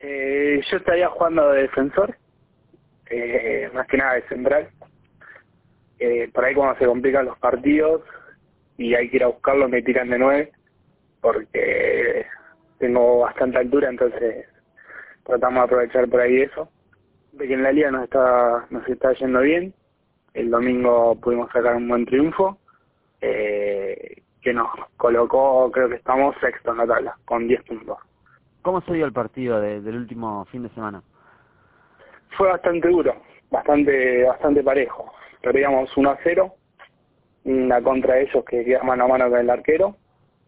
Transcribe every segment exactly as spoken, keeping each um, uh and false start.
Eh, yo estaría jugando de defensor, eh, más que nada de central. Eh, por ahí cuando se complican los partidos y hay que ir a buscarlo me tiran de nueve, porque tengo bastante altura, entonces tratamos de aprovechar por ahí eso. De que en la liga nos está, nos está yendo bien. El domingo pudimos sacar un buen triunfo, eh, que nos colocó, creo que estamos sexto en la tabla, con diez puntos. ¿Cómo se dio el partido de, del último fin de semana? Fue bastante duro, bastante bastante parejo. Perdíamos uno a cero, una contra ellos que queda mano a mano con el arquero,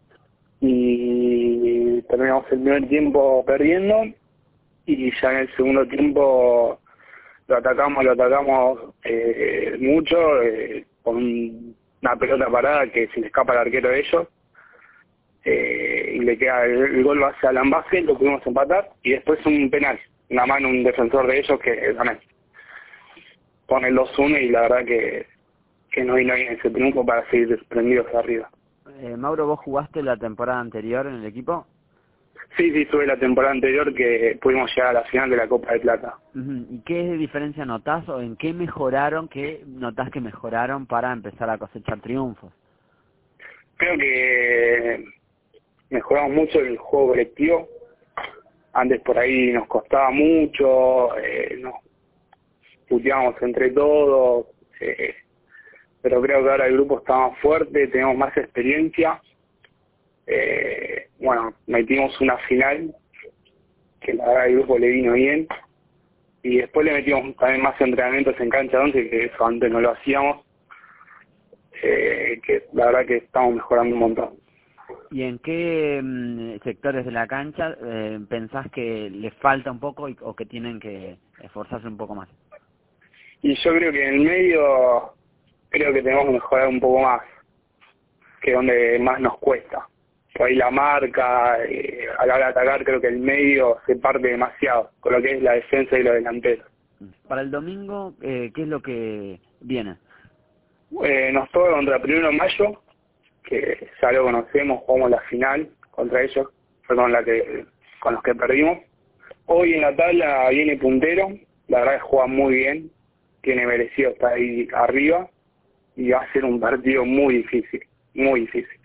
y terminamos el primer tiempo perdiendo, y ya en el segundo tiempo lo atacamos, lo atacamos eh, mucho, eh, con una pelota parada que se le escapa al arquero de ellos, eh, y le queda el, el gol hacia Alan Vázquez, lo pudimos empatar, y después un penal, una mano, un defensor de ellos que también pone el dos uno, y la verdad que, que no vino bien ese triunfo para seguir prendidos arriba. Eh, Mauro, ¿vos jugaste la temporada anterior en el equipo? Sí, sí, estuve la temporada anterior que pudimos llegar a la final de la Copa de Plata. Uh-huh. ¿Y qué diferencia notás o en qué mejoraron, qué notás que mejoraron para empezar a cosechar triunfos? Creo que mejoramos mucho el juego colectivo. Antes por ahí nos costaba mucho, eh, nos puteábamos entre todos, eh, pero creo que ahora el grupo está más fuerte, tenemos más experiencia. Eh, bueno, metimos una final, que la verdad el grupo le vino bien, y después le metimos también más entrenamientos en cancha once, que eso antes no lo hacíamos, eh, que la verdad que estamos mejorando un montón. ¿Y en qué mm, sectores de la cancha eh, pensás que les falta un poco y, o que tienen que esforzarse un poco más? Y yo creo que en el medio, creo que tenemos que mejorar un poco más, que es donde más nos cuesta. Por ahí la marca, eh, a la hora de atacar, creo que el medio se parte demasiado, con lo que es la defensa y los delanteros. Para el domingo, eh, ¿qué es lo que viene? Eh, nos toca contra Primero de Mayo, que ya lo conocemos, jugamos la final contra ellos, fue con la que con los que perdimos. Hoy en la tabla viene puntero, la verdad que juega muy bien, tiene merecido estar ahí arriba, y va a ser un partido muy difícil, muy difícil.